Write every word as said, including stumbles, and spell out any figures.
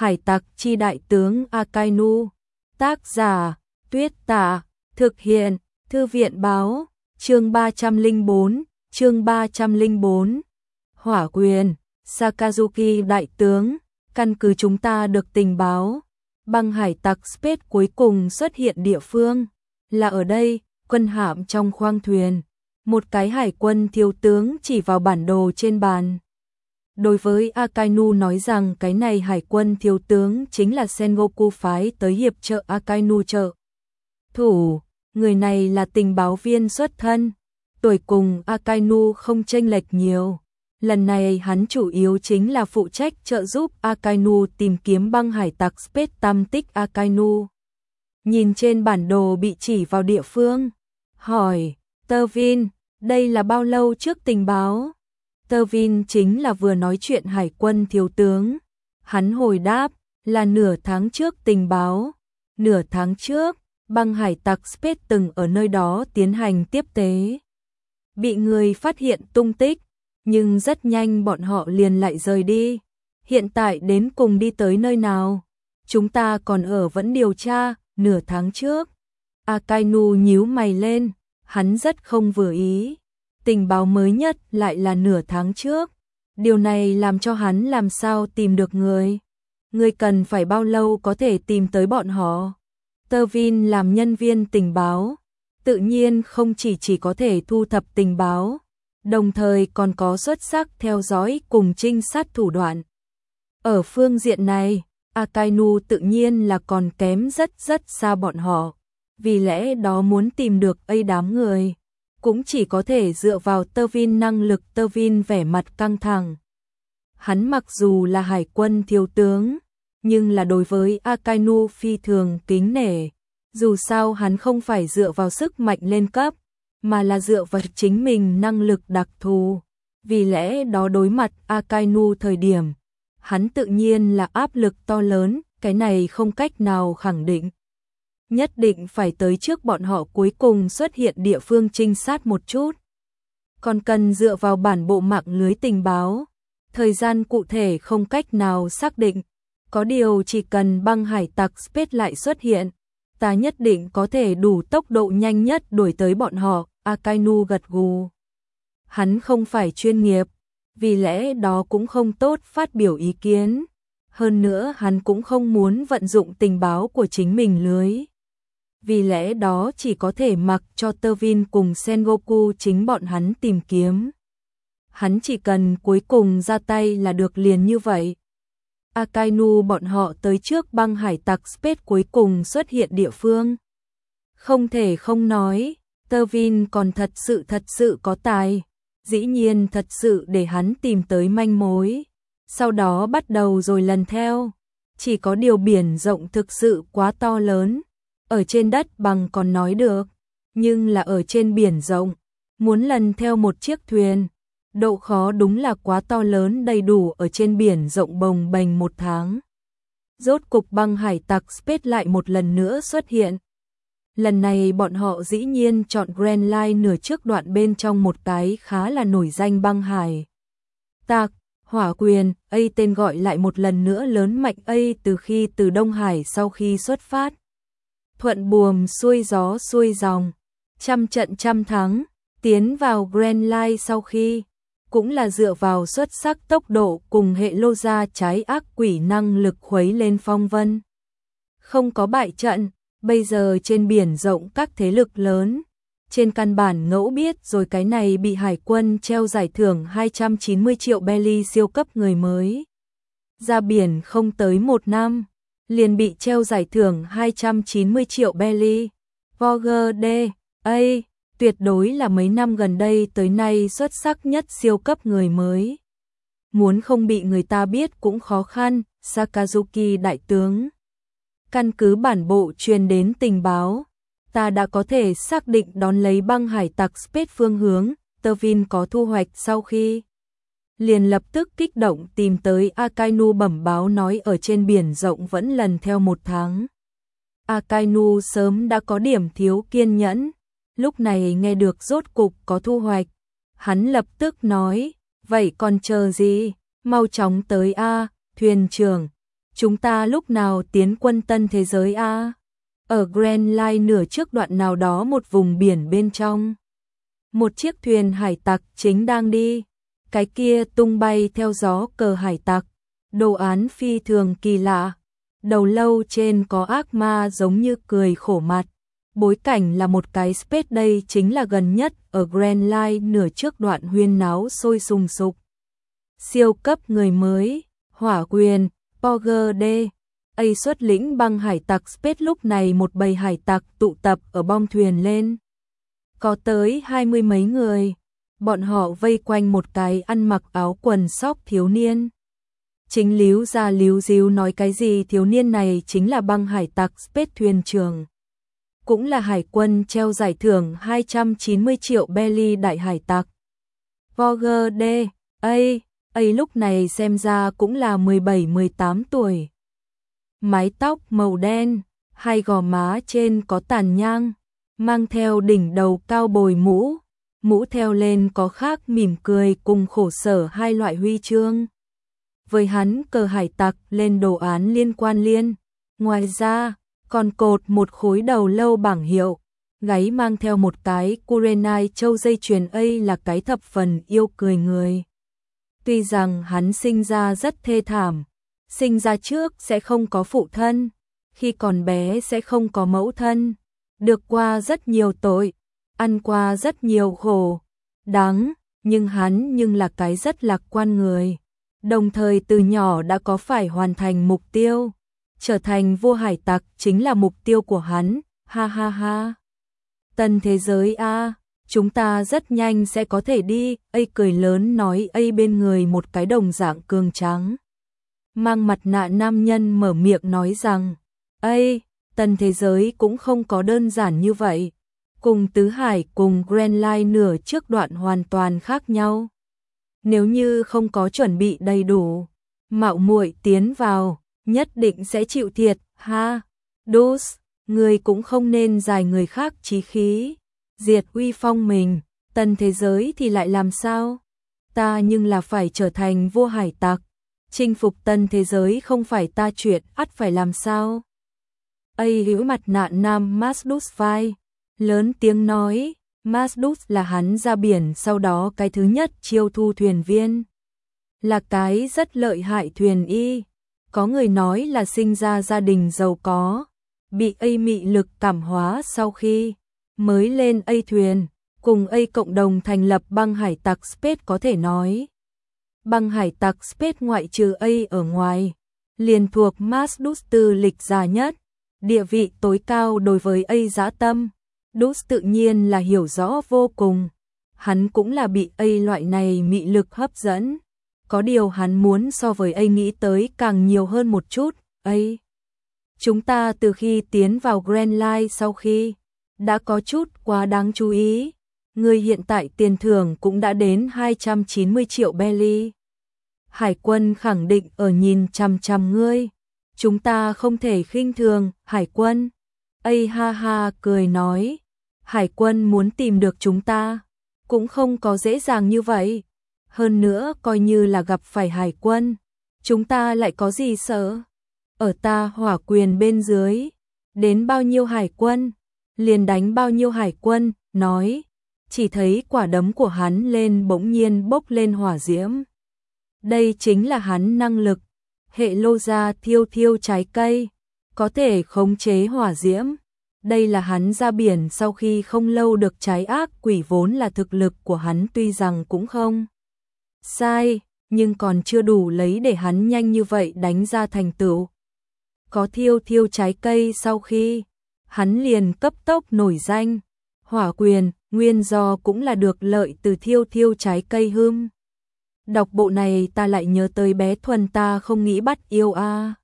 Hải tặc chi đại tướng Akainu. Tác giả Tuyết Tả. Thực hiện Thư viện báo. Chương ba trăm lẻ bốn. Chương ba trăm lẻ bốn. Hỏa quyền. Sakazuki đại tướng, căn cứ chúng ta được tình báo, băng hải tặc Space cuối cùng xuất hiện địa phương là ở đây, quân hạm trong khoang thuyền. Một cái hải quân thiếu tướng chỉ vào bản đồ trên bàn. Đối với Akainu nói rằng cái này hải quân thiếu tướng chính là Sengoku phái tới hiệp trợ Akainu trợ thủ, người này là tình báo viên xuất thân, tuổi cùng Akainu không chênh lệch nhiều. Lần này hắn chủ yếu chính là phụ trách trợ giúp Akainu tìm kiếm băng hải tặc Space tam tích Akainu. Nhìn trên bản đồ bị chỉ vào địa phương, hỏi, Tơ Vin, đây là bao lâu trước tình báo? Tơ Vin chính là vừa nói chuyện hải quân thiếu tướng. Hắn hồi đáp, là nửa tháng trước tình báo. Nửa tháng trước, băng hải tặc Space từng ở nơi đó tiến hành tiếp tế. Bị người phát hiện tung tích. Nhưng rất nhanh bọn họ liền lại rời đi. Hiện tại đến cùng đi tới nơi nào? Chúng ta còn ở vẫn điều tra, nửa tháng trước. Akainu nhíu mày lên, hắn rất không vừa ý. Tình báo mới nhất lại là nửa tháng trước. Điều này làm cho hắn làm sao tìm được người. Người cần phải bao lâu có thể tìm tới bọn họ? Tơ Vin làm nhân viên tình báo, tự nhiên không chỉ chỉ có thể thu thập tình báo, đồng thời còn có xuất sắc theo dõi cùng trinh sát thủ đoạn. Ở phương diện này, Akainu tự nhiên là còn kém rất rất xa bọn họ, vì lẽ đó muốn tìm được ấy đám người, cũng chỉ có thể dựa vào Tơ Vin năng lực. Tơ Vin vẻ mặt căng thẳng. Hắn mặc dù là hải quân thiếu tướng, nhưng là đối với Akainu phi thường kính nể, dù sao hắn không phải dựa vào sức mạnh lên cấp, mà là dựa vào chính mình năng lực đặc thù. Vì lẽ đó đối mặt Akainu thời điểm, hắn tự nhiên là áp lực to lớn, cái này không cách nào khẳng định. Nhất định phải tới trước bọn họ cuối cùng xuất hiện địa phương trinh sát một chút. Còn cần dựa vào bản bộ mạng lưới tình báo, thời gian cụ thể không cách nào xác định. Có điều chỉ cần băng hải tặc Space lại xuất hiện, ta nhất định có thể đủ tốc độ nhanh nhất đuổi tới bọn họ. Akainu gật gù. Hắn không phải chuyên nghiệp, vì lẽ đó cũng không tốt phát biểu ý kiến. Hơn nữa hắn cũng không muốn vận dụng tình báo của chính mình lưới. Vì lẽ đó chỉ có thể mặc cho Tơ Vin cùng Sengoku chính bọn hắn tìm kiếm. Hắn chỉ cần cuối cùng ra tay là được, liền như vậy. Akainu bọn họ tới trước băng hải tặc Space cuối cùng xuất hiện địa phương. Không thể không nói, Tơ Vin còn thật sự thật sự có tài, dĩ nhiên thật sự để hắn tìm tới manh mối, sau đó bắt đầu rồi lần theo. Chỉ có điều biển rộng thực sự quá to lớn, ở trên đất bằng còn nói được, nhưng là ở trên biển rộng, muốn lần theo một chiếc thuyền, độ khó đúng là quá to lớn, đầy đủ ở trên biển rộng bồng bềnh một tháng. Rốt cục băng hải tặc Space lại một lần nữa xuất hiện. Lần này bọn họ dĩ nhiên chọn Grand Line nửa trước đoạn bên trong một cái khá là nổi danh băng hải tặc hỏa quyền. A tên gọi lại một lần nữa lớn mạnh. A từ khi từ Đông Hải sau khi xuất phát, thuận buồm xuôi gió xuôi dòng, trăm trận trăm thắng, tiến vào Grand Line sau khi, cũng là dựa vào xuất sắc tốc độ cùng hệ lô ra trái ác quỷ năng lực khuấy lên phong vân. Không có bại trận. Bây giờ trên biển rộng các thế lực lớn, trên căn bản ngẫu biết rồi, cái này bị hải quân treo giải thưởng hai trăm chín mươi triệu belly siêu cấp người mới. Ra biển không tới một năm, liền bị treo giải thưởng hai trăm chín mươi triệu belly. Vogue D. A. Tuyệt đối là mấy năm gần đây tới nay xuất sắc nhất siêu cấp người mới. Muốn không bị người ta biết cũng khó khăn. Sakazuki đại tướng. Căn cứ bản bộ truyền đến tình báo, ta đã có thể xác định đón lấy băng hải tặc Space phương hướng. Tơ Vin có thu hoạch sau khi liền lập tức kích động tìm tới Akainu bẩm báo nói ở trên biển rộng vẫn lần theo một tháng. Akainu sớm đã có điểm thiếu kiên nhẫn, lúc này nghe được rốt cục có thu hoạch, hắn lập tức nói, vậy còn chờ gì, mau chóng tới a, thuyền trưởng. chúng ta lúc nào tiến quân tân thế giới a? Ở Grand Line nửa trước đoạn nào đó một vùng biển bên trong. Một chiếc thuyền hải tặc chính đang đi, cái kia tung bay theo gió cờ hải tặc, đồ án phi thường kỳ lạ. Đầu lâu trên có ác ma giống như cười khổ mặt. Bối cảnh là một cái space, đây chính là gần nhất ở Grand Line nửa trước đoạn huyên náo sôi sùng sục. Siêu cấp người mới, Hỏa Quyền, Power D, A xuất lĩnh băng hải tặc space. Lúc này một bầy hải tặc tụ tập ở bong thuyền lên. Có tới hai mươi mấy người, bọn họ vây quanh một cái ăn mặc áo quần sóc thiếu niên. Chính líu ra líu díu nói cái gì, thiếu niên này chính là băng hải tặc space thuyền trưởng. Cũng là hải quân treo giải thưởng hai trăm chín mươi triệu belly đại hải tặc. Vogue D, A, A lúc này xem ra cũng là mười bảy mười tám tuổi. Mái tóc màu đen, hai gò má trên có tàn nhang, mang theo đỉnh đầu cao bồi mũ, mũ theo lên có khác mỉm cười cùng khổ sở hai loại huy chương. Với hắn cờ hải tặc lên đồ án liên quan liên, ngoài ra còn cột một khối đầu lâu bảng hiệu, gáy mang theo một cái Kurenai châu dây chuyền. A là cái thập phần yêu cười người. Tuy rằng hắn sinh ra rất thê thảm, sinh ra trước sẽ không có phụ thân, khi còn bé sẽ không có mẫu thân, được qua rất nhiều tội, ăn qua rất nhiều khổ, đắng, nhưng hắn nhưng là cái rất lạc quan người. Đồng thời từ nhỏ đã có phải hoàn thành mục tiêu, trở thành vua hải tặc chính là mục tiêu của hắn, ha ha ha. Tân thế giới a, chúng ta rất nhanh sẽ có thể đi, A cười lớn nói. A bên người một cái đồng dạng cường tráng, mang mặt nạ nam nhân mở miệng nói rằng, A, tân thế giới cũng không có đơn giản như vậy, cùng tứ hải cùng Grand Line nửa trước đoạn hoàn toàn khác nhau. Nếu như không có chuẩn bị đầy đủ, mạo muội tiến vào, nhất định sẽ chịu thiệt, ha. Dus, người cũng không nên giải người khác chí khí, diệt uy phong mình, tân thế giới thì lại làm sao? Ta nhưng là phải trở thành vua hải tặc, chinh phục tân thế giới không phải ta chuyện, ắt phải làm sao? A hữu mặt nạ nam Masdus vai, lớn tiếng nói. Masdus là hắn ra biển sau đó cái thứ nhất chiêu thu thuyền viên. Là cái rất lợi hại thuyền y. Có người nói là sinh ra gia đình giàu có, bị A mị lực cảm hóa sau khi mới lên A thuyền, cùng A cộng đồng thành lập băng hải tặc space. Có thể nói băng hải tặc space ngoại trừ A ở ngoài, liền thuộc Masdus tư lịch già nhất, địa vị tối cao đối với A dã tâm. Dus tự nhiên là hiểu rõ vô cùng, hắn cũng là bị A loại này mị lực hấp dẫn, có điều hắn muốn so với A nghĩ tới càng nhiều hơn một chút. A, chúng ta từ khi tiến vào Grand Line sau khi đã có chút quá đáng chú ý, người hiện tại tiền thưởng cũng đã đến hai trăm chín mươi triệu belly. Hải quân khẳng định ở nhìn chằm chằm ngươi, chúng ta không thể khinh thường hải quân. A ha ha cười nói, hải quân muốn tìm được chúng ta cũng không có dễ dàng như vậy, hơn nữa coi như là gặp phải hải quân, chúng ta lại có gì sợ? Ở ta Hỏa Quyền bên dưới, đến bao nhiêu hải quân, liền đánh bao nhiêu hải quân. Nói, chỉ thấy quả đấm của hắn lên bỗng nhiên bốc lên hỏa diễm. Đây chính là hắn năng lực, hệ lô ra thiêu thiêu trái cây, có thể khống chế hỏa diễm. Đây là hắn ra biển sau khi không lâu được trái ác quỷ, vốn là thực lực của hắn tuy rằng cũng không sai, nhưng còn chưa đủ lấy để hắn nhanh như vậy đánh ra thành tựu. Có thiêu thiêu trái cây sau khi, hắn liền cấp tốc nổi danh. Hỏa Quyền, nguyên do cũng là được lợi từ thiêu thiêu trái cây hương. Đọc bộ này ta lại nhớ tới bé Thuần ta không nghĩ bắt yêu a.